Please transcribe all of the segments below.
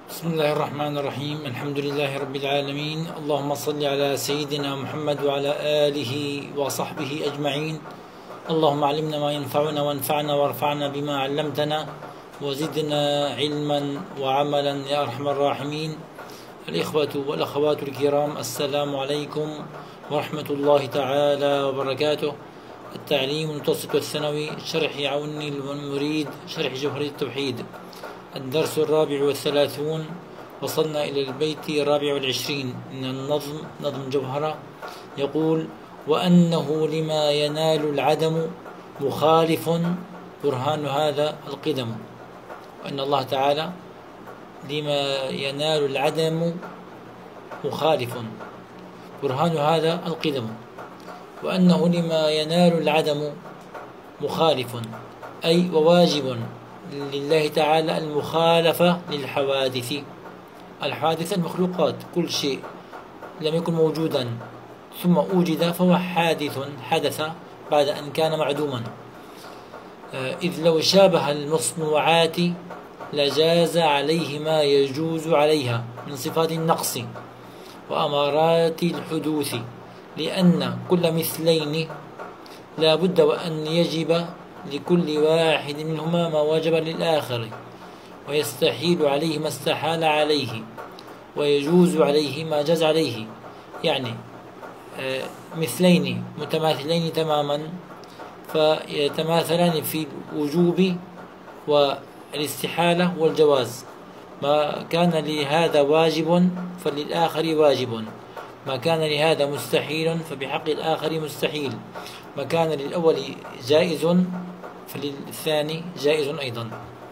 بسم الله الرحمن الرحيم. الحمد لله رب العالمين. اللهم صل على سيدنا محمد وعلى آله وصحبه أجمعين. اللهم علمنا ما ينفعنا وانفعنا وارفعنا بما علمتنا وزدنا علما وعملا يا أرحم الراحمين. الإخوة والأخوات الكرام، السلام عليكم ورحمة الله تعالى وبركاته. التعليم المتوسط والثانوي، شرح عون المريد، شرح جوهرية التوحيد، الدرس 34. وصلنا إلى البيت 24 من النظم، نظم جوهرة. يقول: وأنه لما ينال العدم مخالف برهان هذا القدم. وأن الله تعالى لما ينال العدم مخالف برهان هذا القدم. وأنه لما ينال العدم مخالف، أي وواجب لله تعالى المخالفة للحوادث. الحوادث المخلوقات، كل شيء لم يكن موجودا ثم أوجد فهو حادث، حدث بعد أن كان معدوما. إذ لو شابه المصنوعات لجاز عليه ما يجوز عليها من صفات النقص وأمارات الحدوث، لأن كل مثلين لا بد وأن يجب لكل واحد منهما ما وجب للآخر، ويستحيل عليه ما استحال عليه، ويجوز عليه ما جاز عليه. يعني مثلين متماثلين تماما فيتماثلان في الوجوب والاستحالة والجواز. ما كان لهذا واجب فللآخر واجب، ما كان لهذا مستحيل فبحق الآخر مستحيل، ما كان للأول جائز فللثاني جائز أيضا.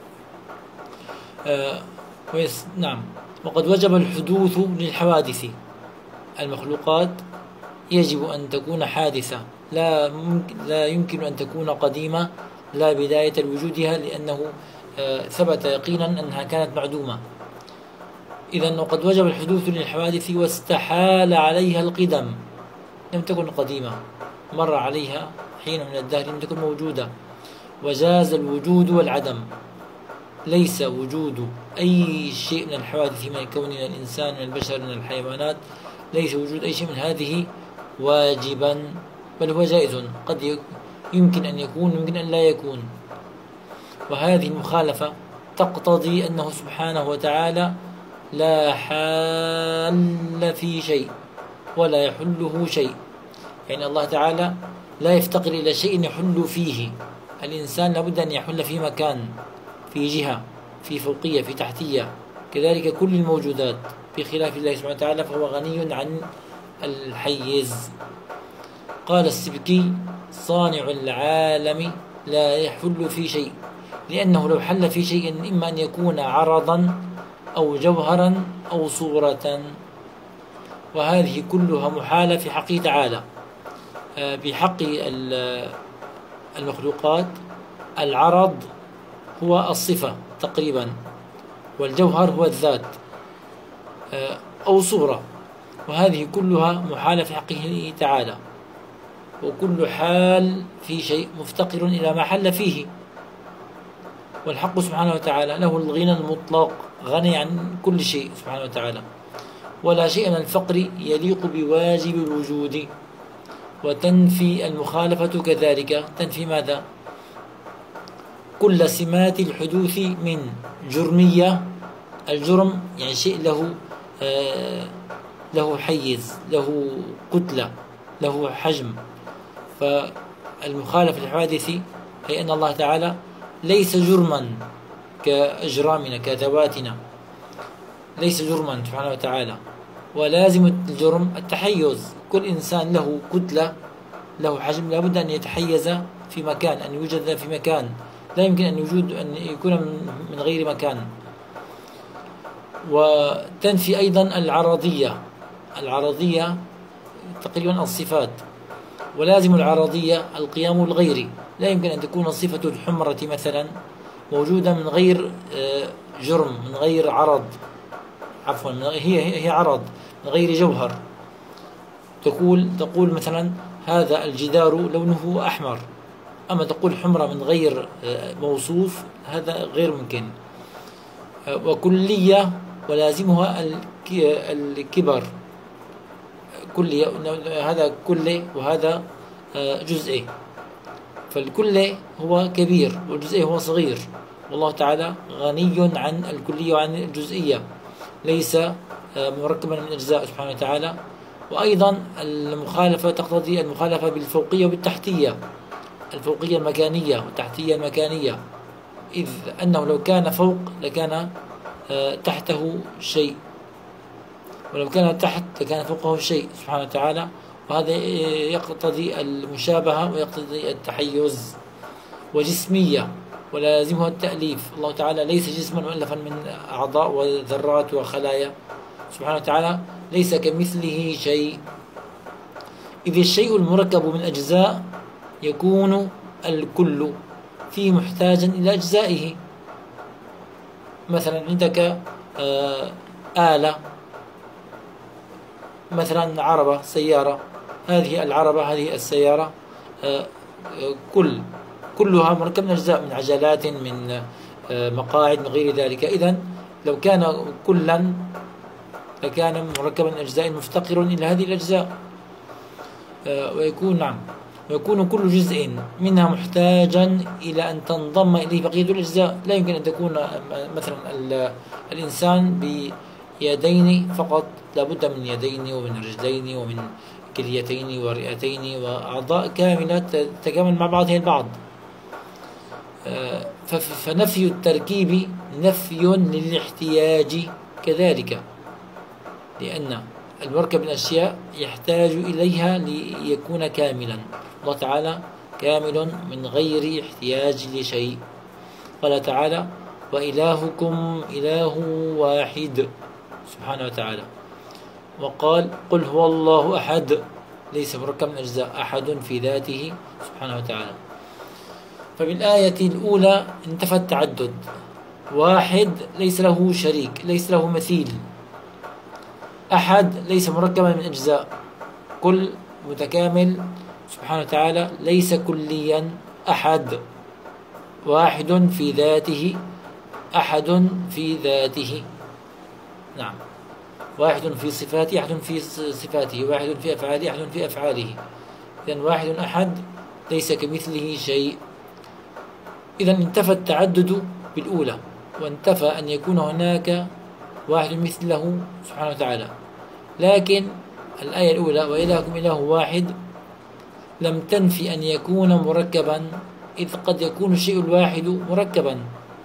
نعم. وقد وجب الحدوث للحوادث. المخلوقات يجب أن تكون حادثة، لا يمكن أن تكون قديمة لا بداية لوجودها، لأنه ثبت يقينا أنها كانت معدومة. إذن وقد وجب الحدوث للحوادث واستحال عليها القدم، لم تكن قديمة، مر عليها حين من الدهر لم تكن موجودة. وجاز الوجود والعدم، ليس وجود أي شيء من الحوادث من الكون، من الإنسان، من البشر، من الحيوانات، ليس وجود أي شيء من هذه واجبا، بل هو جائز، قد يمكن أن يكون يمكن أن لا يكون. وهذه المخالفة تقتضي أنه سبحانه وتعالى لا حال في شيء ولا يحله شيء، يعني الله تعالى لا يفتقر إلى شيء يحل فيه. الإنسان لابد أن يحل في مكان، في جهة، في فوقية، في تحتية، كذلك كل الموجودات، بخلاف الله سبحانه وتعالى فهو غني عن الحيز. قال السبكي: صانع العالم لا يحل في شيء، لأنه لو حل في شيء إما أن يكون عرضا أو جوهرا أو صورة، وهذه كلها محالة في حقه تعالى. بحق المخلوقات العرض هو الصفة تقريبا، والجوهر هو الذات أو صورة، وهذه كلها محالة في حقه تعالى. وكل حال في شيء مفتقر إلى ما حل فيه، والحق سبحانه وتعالى له الغنى المطلق، غني عن كل شيء سبحانه وتعالى، ولا شيء من الفقر يليق بواجب الوجود. وتنفي المخالفة كذلك، تنفي ماذا؟ كل سمات الحدوث من جرمية. الجرم يعني شيء له حيز، له كتلة، له حجم. فالمخالفة للحوادث هي أن الله تعالى ليس جرما كأجرامنا كذواتنا، ليس جرما سبحانه وتعالى. ولازم الجرم التحيز، كل إنسان له كتلة، له حجم، لابد أن يتحيز في مكان، أن يوجد في مكان، لا يمكن أن يكون من غير مكان. وتنفي أيضا العرضية تقريبا الصفات، ولازم العرضية القيام الغيري، لا يمكن أن تكون صفة الحمرة مثلا موجودة من غير جرم، من غير عرض، عفوا هي عرض من غير جوهر. تقول مثلا هذا الجدار لونه أحمر، أما تقول حمرة من غير موصوف، هذا غير ممكن. وكلية ولازمها الكبر، كلية، هذا كلي وهذا جزئي، فالكلي هو كبير والجزئي هو صغير، والله تعالى غني عن الكلية وعن الجزئية، ليس مركبا من أجزاء سبحانه وتعالى. وأيضا المخالفة تقتضي المخالفة بالفوقية وبالتحتية، الفوقية المكانية والتحتية المكانية، إذ أنه لو كان فوق لكان تحته شيء، ولو كان تحت لكان فوقه شيء سبحانه وتعالى، وهذا يقتضي المشابهة ويقتضي التحيز. وجسمية ولازمها التأليف، الله تعالى ليس جسما مؤلفا من أعضاء وذرات وخلايا سبحانه وتعالى، ليس كمثله شيء. إذ الشيء المركب من أجزاء يكون الكل فيه محتاجا إلى أجزائه. مثلا عندك آلة، مثلا عربة، سيارة، هذه العربة، هذه السيارة، كلها مركب من أجزاء، من عجلات، من مقاعد، من غير ذلك. إذن لو كان كلا لكان مركبا من أجزاء مفتقر إلى هذه الأجزاء، ويكون كل جزء منها محتاجا إلى أن تنضم إليه بقية الأجزاء. لا يمكن أن تكون مثلا الإنسان بيدين فقط، لابد من يدين ومن رجلين ومن كليتين ورئتين وأعضاء كاملة تتكامل مع بعضها البعض. فنفي التركيب نفي للاحتياج كذلك، لأن المركب من الأشياء يحتاج إليها ليكون كاملا. الله تعالى كامل من غير احتياج لشيء. قال تعالى: وإلهكم إله واحد سبحانه وتعالى. وقال: قل هو الله أحد، ليس مركب من أجزاء، أحد في ذاته سبحانه وتعالى. فبالآية الأولى انتفى التعدد، واحد ليس له شريك، ليس له مثيل. أحد ليس مركبا من أجزاء، كل متكامل سبحانه وتعالى، ليس كليا. أحد واحد في ذاته، أحد في ذاته، نعم، واحد في صفاته، أحد في صفاته، واحد في أفعاله، أحد في أفعاله. إذن واحد أحد ليس كمثله شيء. إذن انتفى التعدد بالأولى، وانتفى أن يكون هناك واحد مثله سبحانه وتعالى. لكن الآية الأولى وإلهكم إله واحد لم تنفي أن يكون مركبا، إذ قد يكون الشيء الواحد مركبا.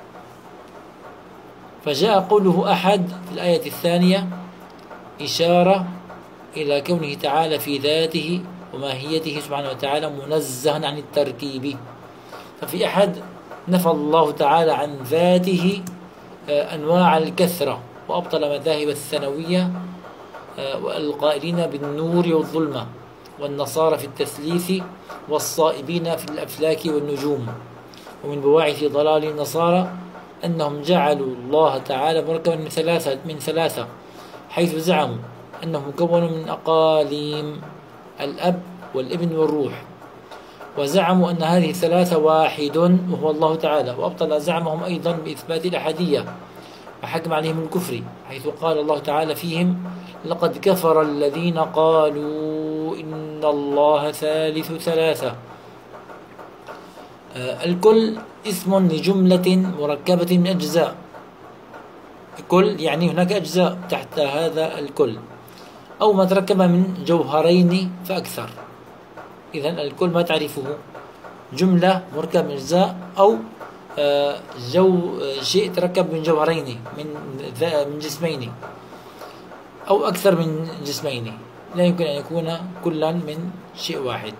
فجاء قوله أحد في الآية الثانية إشارة إلى كونه تعالى في ذاته وماهيته سبحانه وتعالى منزها عن التركيب. ففي أحد نفى الله تعالى عن ذاته أنواع الكثرة، وأبطل مذاهب الثانوية والقائلين بالنور والظلمة، والنصارى في التثليث، والصائبين في الأفلاك والنجوم. ومن بواعث ضلال النصارى أنهم جعلوا الله تعالى مركبا من ثلاثة، حيث زعموا أنه مكون من أقاليم، الأب والابن والروح، وزعموا أن هذه الثلاثة واحد وهو الله تعالى. وأبطل زعمهم أيضا بإثبات الأحدية، وحكم عليهم الكفر، حيث قال الله تعالى فيهم: لقد كفر الذين قالوا إن الله ثالث ثلاثة. الكل اسم لجملة مركبة من أجزاء. الكل يعني هناك أجزاء تحت هذا الكل، أو ما تركب من جوهرين فأكثر. إذن الكل ما تعرفه جملة مركب من أجزاء، أو شيء تركب من جوهرين، من جسمين، أو أكثر من جسمين. لا يمكن أن يكون كلا من شيء واحد.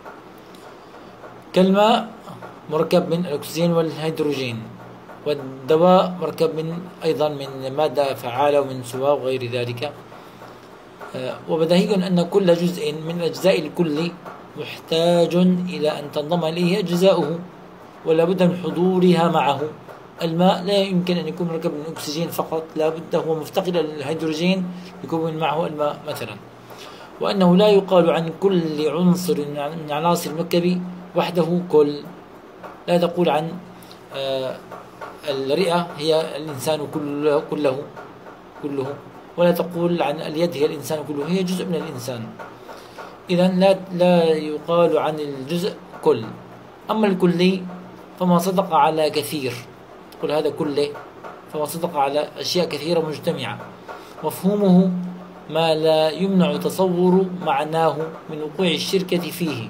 كالماء مركب من الأكسجين والهيدروجين، والدواء مركب أيضا من مادة فعالة ومن سواء وغير ذلك. وبديهي أن كل جزء من أجزاء الكل محتاج إلى أن تنضم إليه أجزاؤه، ولا بد من حضورها معه. الماء لا يمكن أن يكون مركب من أكسجين فقط، لا بد هو مفتقد للهيدروجين يكون معه الماء مثلا. وأنه لا يقال عن كل عنصر من عناصر المركب وحده كل. لا تقول عن الرئة هي الإنسان كله، كله، ولا تقول عن اليد هي الإنسان كله، هي جزء من الإنسان. إذا لا يقال عن الجزء كل. أما الكلي فما صدق على كثير، قل هذا كله، فما صدق على أشياء كثيرة مجتمعة، مفهومه ما لا يمنع تصور معناه من وقوع الشركة فيه،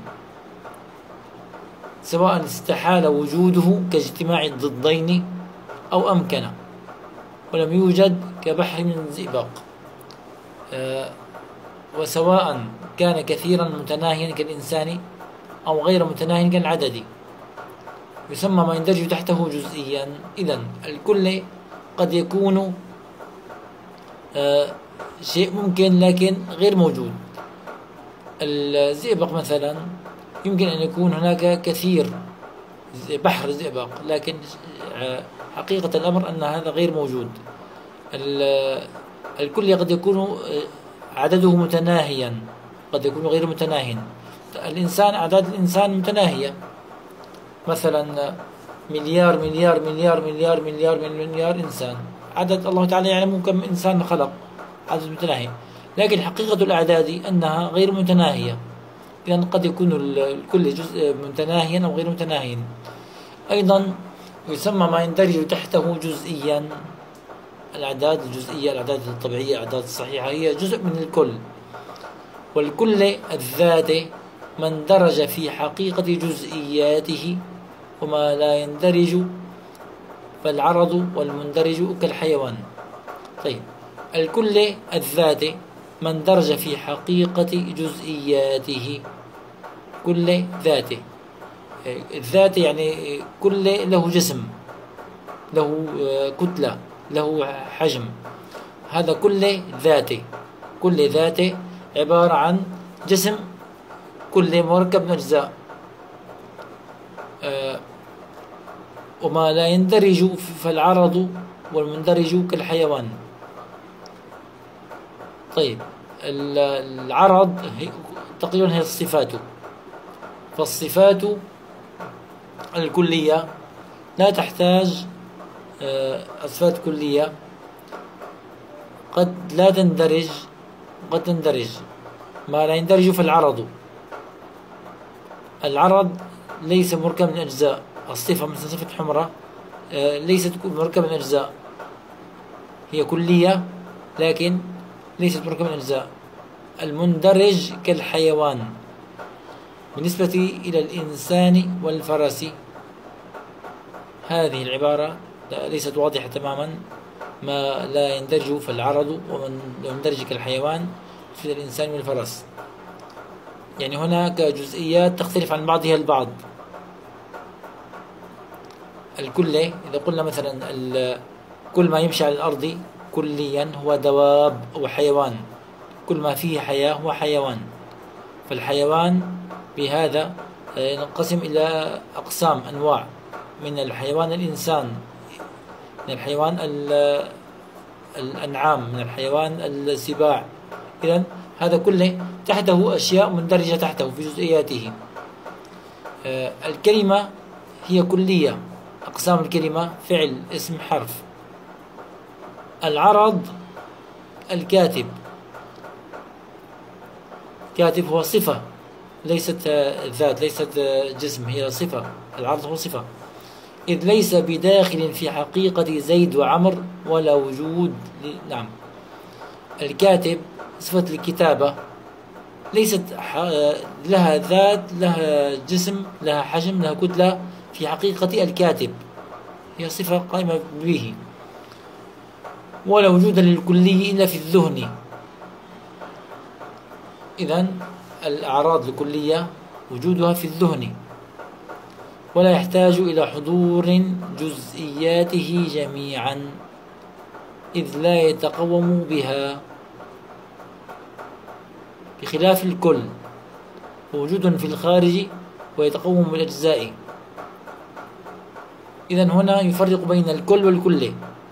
سواء استحال وجوده كاجتماع الضدين أو أمكن ولم يوجد كبحر من زئبق، وسواء كان كثيرا متناهيا كالإنسان أو غير متناهي كالعدد، يسمى ما يندرج تحته جزئيا. إذن الكل قد يكون شيء ممكن لكن غير موجود. الزئبق مثلا يمكن أن يكون هناك كثير بحر زئبق، لكن حقيقة الأمر أن هذا غير موجود. الكل قد يكون عدده متناهيا، قد يكون غير متناهي. الإنسان أعداد الإنسان متناهية، مثلا مليار مليار مليار مليار مليار مليار إنسان، عدد الله تعالى يعلم كم إنسان خلق، عدد متناهي، لكن حقيقة الأعداد أنها غير متناهية. إذن قد يكون الكل جزء متناهيا أو غير متناهيا. أيضا يسمى ما يندرج تحته جزئيا. الأعداد الجزئية، الأعداد الطبيعية، الأعداد الصحيحة هي جزء من الكل. والكل الذات ما اندرج في حقيقة جزئياته، وما لا يندرج فالعرض والمندرج كالحيوان. طيب، الكل الذات ما اندرج في حقيقة جزئياته، كل ذاته، الذات يعني كل له جسم، له كتلة، له حجم، هذا كل ذاته. كل ذاته عبارة عن جسم كل مركب من أجزاء، وما لا يندرج فالعرض والمندرج كالحيوان. طيب، العرض تقريبا هي الصفات، فالصفات الكلية لا تحتاج الصفات الكلية قد لا تندرج، قد تندرج. ما لا يندرج فالعرض، العرض ليس مركب من أجزاء. الصفة مثل صفة حمرة ليست مركب من أجزاء، هي كلية لكن ليست مركب من أجزاء. المندرج كالحيوان بالنسبة إلى الإنسان والفرس. هذه العبارة ليست واضحة تماما. ما لا يندرج فالعرض ومن يندرج كالحيوان في الإنسان والفرس، يعني هناك جزئيات تختلف عن بعضها البعض. الكل إذا قلنا مثلا كل ما يمشي على الأرض كليا هو دواب وحيوان، كل ما فيه حياة هو حيوان. فالحيوان بهذا ينقسم إلى أقسام، أنواع، من الحيوان الإنسان، من الحيوان الأنعام، من الحيوان السباع. إذن هذا كله تحته أشياء مندرجة تحته في جزئياته. الكلمة هي كلية، أقسام الكلمة فعل، اسم، حرف. العرض الكاتب، كاتب هو صفة ليست ذات، ليست جسم، هي صفة. العرض هو صفة، إذ ليس بداخل في حقيقة زيد وعمر ولا وجود نعم. الكاتب صفة الكتابة ليست لها ذات، لها جسم، لها حجم، لها كتلة في حقيقة الكاتب، هي صفة قائمة به. ولا وجود للكلي إلا في الذهن. إذن الأعراض الكلية وجودها في الذهن، ولا يحتاج إلى حضور جزئياته جميعا، إذ لا يتقوم بها، بخلاف الكل وجود في الخارج ويتقوم بالأجزاء. إذن هنا يفرق بين الكل والكل.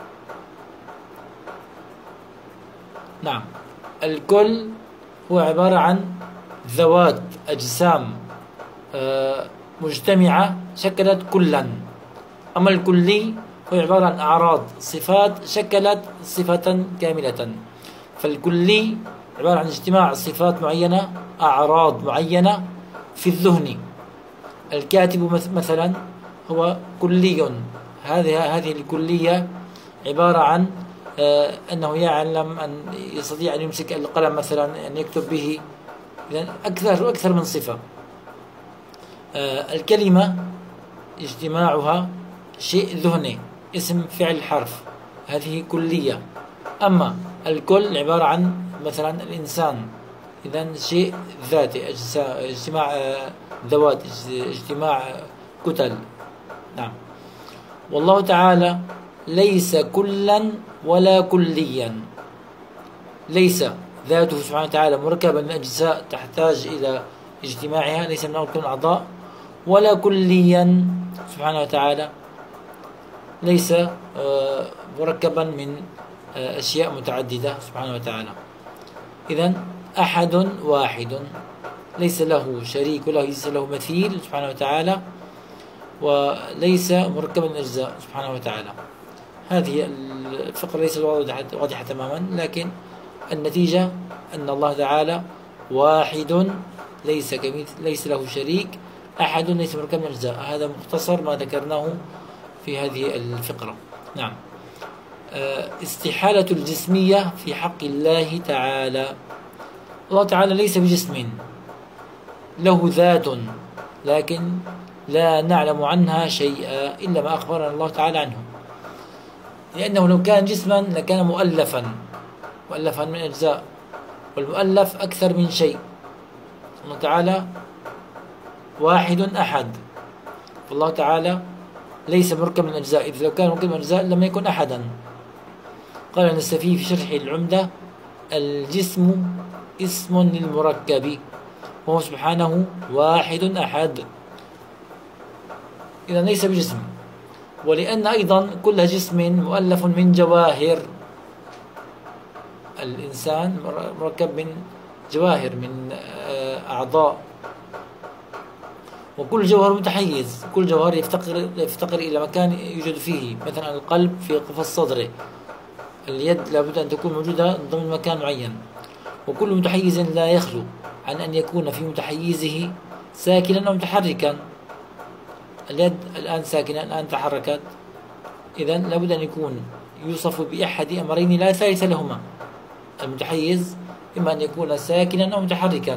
نعم، الكل هو عبارة عن ذوات، أجسام مجتمعة شكلت كلا. أما الكلي هو عبارة عن أعراض، صفات شكلت صفة كاملة. فالكلي عبارة عن اجتماع صفات معينة، أعراض معينة في الذهن. الكاتب مثلا هو كلي، هذه الكلية عبارة عن أنه يعلم أن يستطيع أن يمسك القلم مثلا، أن يكتب به. إذن أكثر من صفة. الكلمة اجتماعها شيء ذهني، اسم فعل حرف، هذه كلية. أما الكل عبارة عن مثلا الإنسان، إذن شيء ذاتي، اجتماع ذوات، اجتماع كتل. نعم. والله تعالى ليس كلا ولا كليا، ليس ذاته سبحانه وتعالى مركبا من أجزاء تحتاج إلى اجتماعها، ليس من كل الأعضاء، ولا كليا سبحانه وتعالى ليس مركبا من أشياء متعددة سبحانه وتعالى. إذن أحد واحد، ليس له شريك ولا ليس له مثيل سبحانه وتعالى، وليس مركبا من أجزاء سبحانه وتعالى. هذه الفقرة ليست واضحة تماما، لكن النتيجة أن الله تعالى واحد، ليس له شريك، أحد ليس مركب من أجزاء. هذا مختصر ما ذكرناه في هذه الفقرة. نعم. استحالة الجسمية في حق الله تعالى. الله تعالى ليس بجسم، له ذات، لكن لا نعلم عنها شيئا إلا ما أخبرنا الله تعالى عنه، لأنه لو كان جسما لكان مؤلفا من أجزاء، والمؤلف أكثر من شيء. الله تعالى واحد أحد، فالله تعالى ليس مركب من أجزاء، إذ لو كان مركب من أجزاء لم يكن أحدا. قال النسفي في شرح العمدة: الجسم اسم للمركب، وهو سبحانه واحد أحد، إذا ليس بجسم. ولأن أيضا كل جسم مؤلف من جواهر، الإنسان مركب من جواهر، من أعضاء، وكل جوهر متحيز، كل جوهر يفتقر إلى مكان يوجد فيه. مثلا القلب في قفص صدره، اليد لابد أن تكون موجودة ضمن مكان معين، وكل متحيز لا يخلو عن أن يكون في متحيزه ساكنا أو متحركا. اليد الآن ساكنة، الآن تحركت، إذن لابد أن يكون يوصف بأحد أمرين لا ثالث لهما. المتحيز إما أن يكون ساكنا أو متحركا،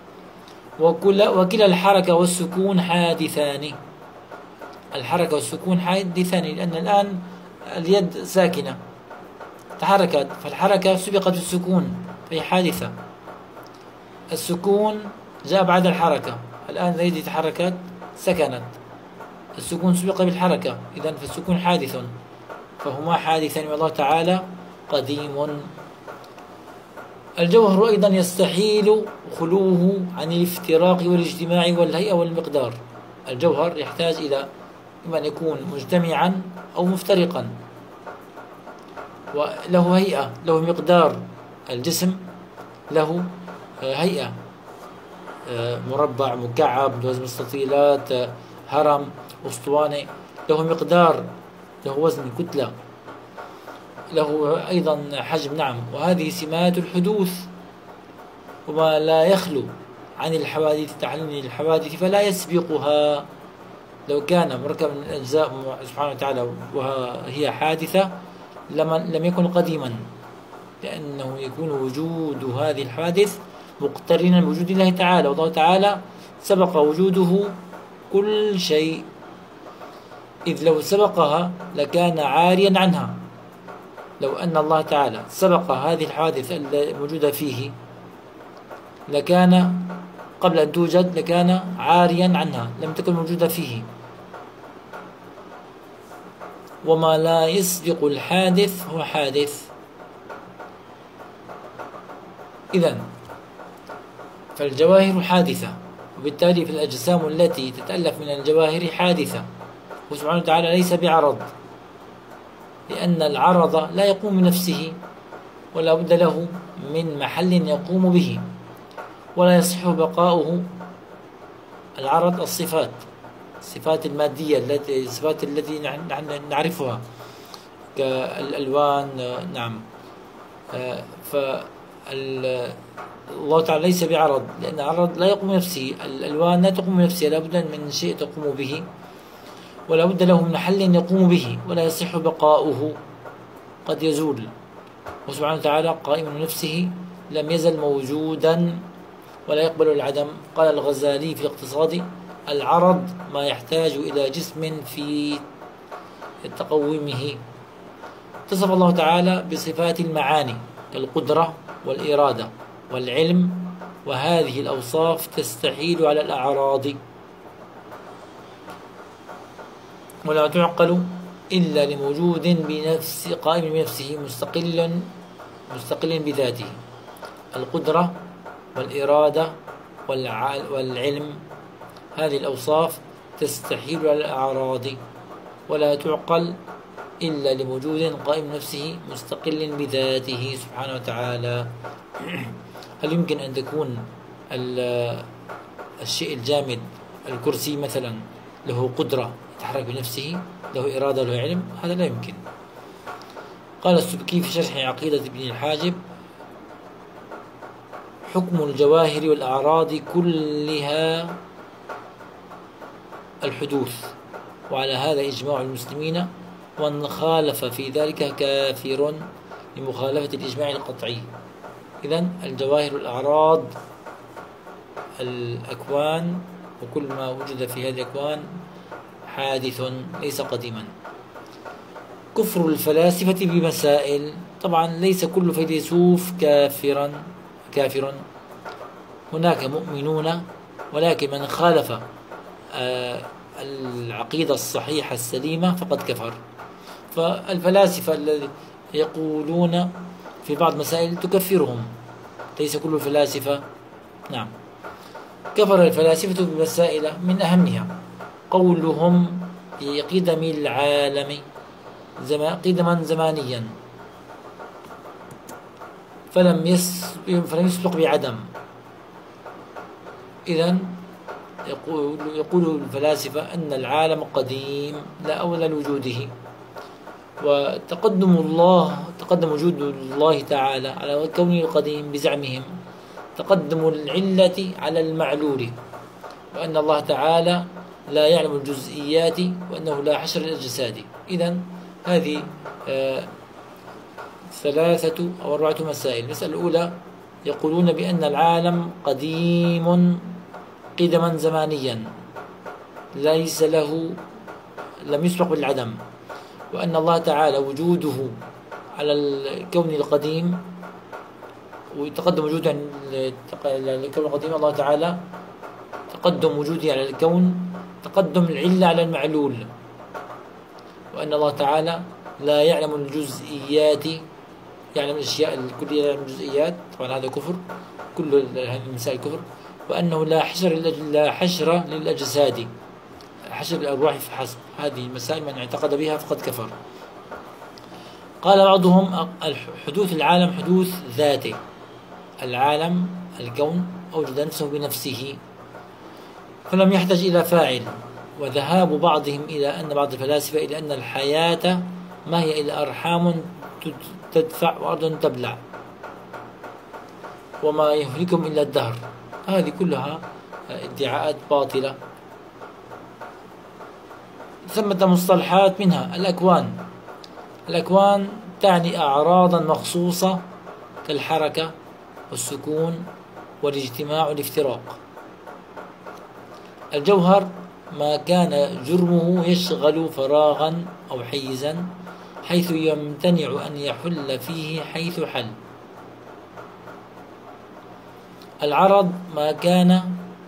وكلا الحركة والسكون حادثان. الحركة والسكون حادثان، لأن الآن اليد ساكنة تحركت، فالحركة سبقت السكون فهي حادثة. السكون جاء بعد الحركة، الآن اليد تحركت سكنت، السكون سبق بالحركة، إذن فالسكون حادث، فهما حادثان، والله تعالى قديم. الجوهر أيضا يستحيل خلوه عن الافتراق والاجتماع والهيئة والمقدار. الجوهر يحتاج إلى إما أن يكون مجتمعا أو مفترقا، وله هيئة، له مقدار. الجسم له هيئة، مربع، مكعب، لوز مستطيلات، هرم، أسطوانة، له مقدار، له وزن، كتلة، له أيضا حجم. نعم. وهذه سمات الحدوث، وما لا يخلو عن الحوادث، تعلم الحوادث فلا يسبقها. لو كان مركب من أجزاء سبحانه وتعالى وهي حادثة لم يكن قديما، لأنه يكون وجود هذه الحوادث مقترنا بوجود الله تعالى، والله تعالى سبق وجوده كل شيء، إذ لو سبقها لكان عاريا عنها. لو أن الله تعالى سبق هذه الحوادث الموجودة فيه لكان قبل أن توجد، لكان عاريا عنها، لم تكن موجودة فيه. وما لا يسبق الحادث هو حادث. إذن فالجواهر حادثة، وبالتالي فالأجسام التي تتألف من الجواهر حادثة، وسبحانه وتعالى ليس بعرض، لأن العرض لا يقوم بنفسه، ولا بد له من محل يقوم به، ولا يصح بقاؤه. العرض الصفات المادية، الصفات التي نحن نعرفها، كالألوان. نعم. الله تعالى ليس بعرض، لأن العرض لا يقوم بنفسه، الألوان لا تقوم بنفسها، لا بد من شيء تقوم به، ولا بد له من محل يقوم به، ولا يصح بقاؤه، قد يزول. وسبحانه وتعالى قائم بنفسه، لم يزل موجودا ولا يقبل العدم. قال الغزالي في الاقتصاد: العرض ما يحتاج إلى جسم في تقويمه. اتصف الله تعالى بصفات المعاني كالقدرة والإرادة والعلم، وهذه الأوصاف تستحيل على الأعراض، ولا تعقل إلا لموجود بنفس قائم بنفسه مستقل بذاته. القدرة والإرادة والعلم، هذه الأوصاف تستحيل على الأعراض، ولا تعقل إلا لموجود قائم نفسه مستقل بذاته سبحانه وتعالى. هل يمكن أن تكون الشيء الجامد، الكرسي مثلا، له قدرة يتحرك بنفسه، له إرادة، له علم؟ هذا لا يمكن. قال السبكي في شرح عقيدة ابن الحاجب: حكم الجواهر والأعراض كلها الحدوث، وعلى هذا إجماع المسلمين، ومن خالف في ذلك كافر لمخالفة الإجماع القطعي. إذن الجواهر والأعراض، الأكوان، وكل ما وجد في هذه الأكوان حادث ليس قديما. كفر الفلاسفة بمسائل، طبعا ليس كل فيلسوف كافر، هناك مؤمنون، ولكن من خالف العقيدة الصحيحة السليمة فقد كفر. فالفلاسفة الذين يقولون في بعض مسائل تكفرهم، ليس كل الفلاسفة. نعم. كفر الفلاسفة بمسائل، من أهمها قولهم في قدم العالم قدما زمانيا فلم يسبق بعدم. إذن يقول الفلاسفة أن العالم قديم لا أول لوجوده، وتقدم وجود الله تعالى على كونه القديم بزعمهم تقدم العلة على المعلول، وأن الله تعالى لا يعلم الجزئيات، وأنه لا حشر للأجساد. إذن هذه 3 أو 4 مسائل. المسألة الأولى: يقولون بأن العالم قديم قدما زمانيا ليس له، لم يسبق بالعدم، وأن الله تعالى وجوده على الكون القديم، ويتقدم وجوده عن الكون القديم. الله تعالى تقدم وجوده على الكون تقدم العلة على المعلول، وأن الله تعالى لا يعلم الجزئيات، يعلم الأشياء الكلية، يعلم الجزئيات. طبعا هذا كفر، كل هذه المسائل كفر. وأنه لا حشر للأجساد، حشر الأرواح فحسب. هذه المسائل من اعتقد بها فقد كفر. قال بعضهم: حدوث العالم حدوث ذاته، العالم الكون أوجد نفسه بنفسه فلم يحتاج إلى فاعل. وذهاب بعضهم إلى أن بعض الفلاسفة إلى أن الحياة ما هي إلا أرحام تدفع وأرض تبلع، وما يهلكهم إلا الدهر. هذه كلها ادعاءات باطلة. ثمة مصطلحات، منها الأكوان تعني أعراضا مخصوصة كالحركة والسكون والاجتماع والافتراق. الجوهر ما كان جرمه يشغل فراغا أو حيزا حيث يمتنع أن يحل فيه حيث حل. العرض ما كانت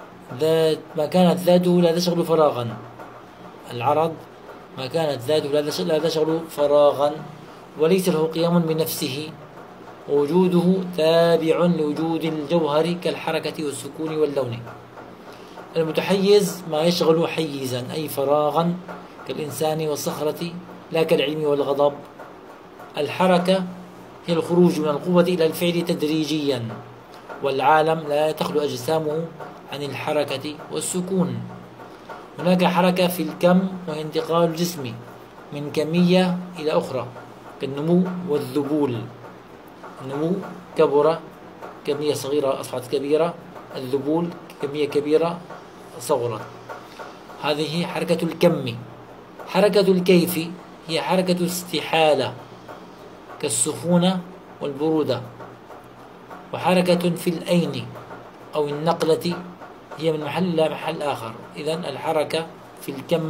ذاته لا تشغل فراغا، العرض ما كانت ذاته لا تشغل فراغا وليس له قيام بنفسه، ووجوده تابع لوجود الجوهر كالحركة والسكون واللون. المتحيز ما يشغل حيزا أي فراغا كالإنسان والصخرة لا كالعلم والغضب. الحركة هي الخروج من القوة إلى الفعل تدريجيا، والعالم لا تخلو أجسامه عن الحركة والسكون. هناك حركة في الكم وهي انتقال الجسم من كمية إلى أخرى، كالنمو والذبول. النمو كبر، كمية صغيرة أصبحت كبيرة. الذبول كمية كبيرة صغرت. هذه حركة الكم. حركة الكيف هي حركة استحالة كالسخونة والبرودة. وحركة في الأين أو النقلة هي من محل إلى محل آخر. إذن الحركة في الكم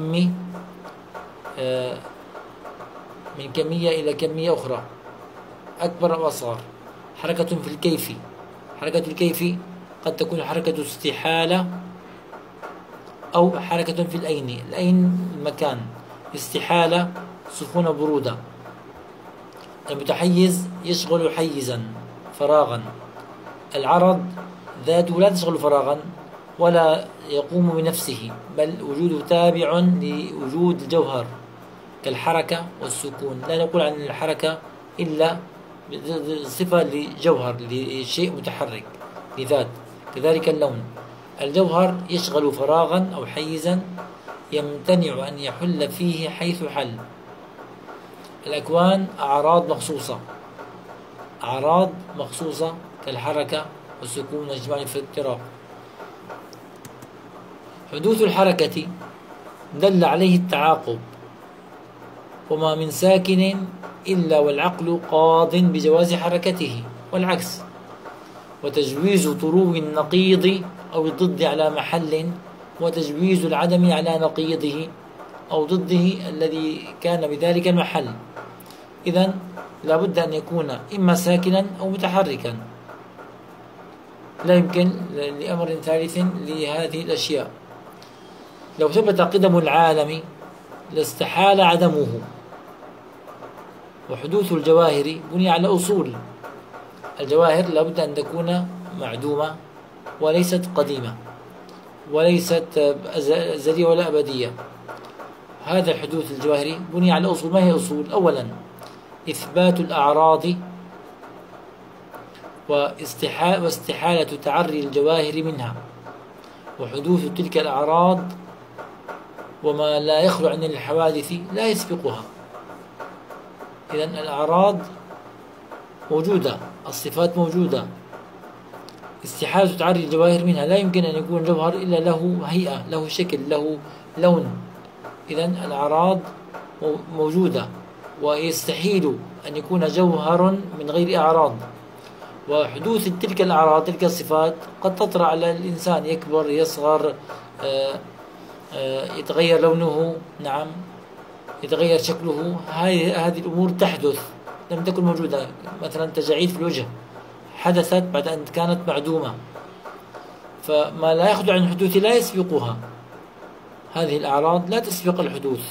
من كمية إلى كمية أخرى، أكبر أو أصغر. حركة في الكيف، حركة الكيف قد تكون حركة استحالة أو حركة في الأين. الأين المكان، استحالة سخونة برودة. المتحيز يشغل حيزا فراغا. العرض ذاته لا تشغل فراغا ولا يقوم بنفسه، بل وجوده تابع لوجود الجوهر كالحركة والسكون. لا نقول عن الحركة إلا صفة لجوهر، لشيء متحرك لذات. كذلك اللون، الجوهر يشغل فراغا أو حيزا يمتنع أن يحل فيه حيث حل. الأكوان أعراض مخصوصة، أعراض مخصوصة كالحركة والسكون والإجماع في الاضطراب. حدوث الحركة دل عليه التعاقب، وما من ساكن إلا والعقل قاض بجواز حركته، والعكس. وتجويز طرو النقيض أو الضد على محل، وتجويز العدم على نقيضه أو ضده الذي كان بذلك المحل. إذن لا بد أن يكون إما ساكنا أو متحركا، لا يمكن لأمر ثالث لهذه الأشياء. لو ثبت قدم العالم لاستحال عدمه. وحدوث الجواهر بني على أصول. الجواهر لا بد أن تكون معدومة وليست قديمة وليست أزلية ولا أبدية. هذا الحدوث الجواهري بني على أصول. ما هي أصول؟ أولا إثبات الأعراض واستحالة تعري الجواهر منها، وحدوث تلك الأعراض وما لا يخلو عن الحوادث لا يسبقها. إذن الأعراض موجودة، الصفات موجودة، استحالة تعري الجواهر منها. لا يمكن أن يكون جوهر إلا له هيئة، له شكل، له لون. إذن الأعراض موجودة، ويستحيل أن يكون جوهر من غير أعراض. وحدوث تلك الأعراض، تلك الصفات قد تطرأ على الإنسان، يكبر، يصغر، يتغير لونه، نعم، يتغير شكله. هذه الأمور تحدث، لم تكن موجودة. مثلا تجاعيد في الوجه حدثت بعد أن كانت معدومة، فما لا يخرج عن الحدوث لا يسبقها. هذه الأعراض لا تسبق الحدوث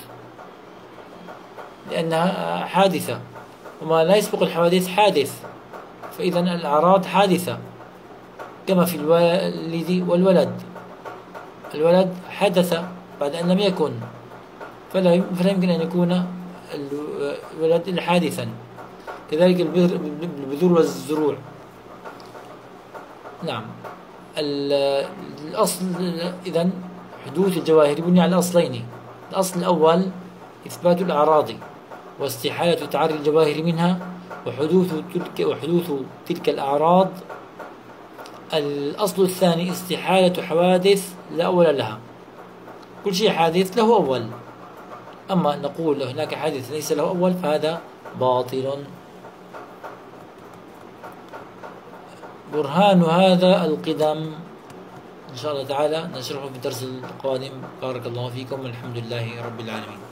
لأنها حادثة، وما لا يسبق الحوادث حادث. فإذا الأعراض حادثة، كما في الوالد والولد. الولد حدث بعد أن لم يكن، فلا يمكن أن يكون الولد إلا حادثا. كذلك البذور والزروع. نعم. الأصل إذن حدوث الجواهر بني على أصلين. الأصل الأول إثبات الأعراض واستحالة تعري الجواهر منها، وحدوث تلك الأعراض. الأصل الثاني استحالة حوادث لا أول لها. كل شيء حادث له أول، أما نقول هناك حادث ليس له أول فهذا باطل. برهان هذا القدم إن شاء الله تعالى نشرحه في الدرس القادم. بارك الله فيكم، والحمد لله رب العالمين.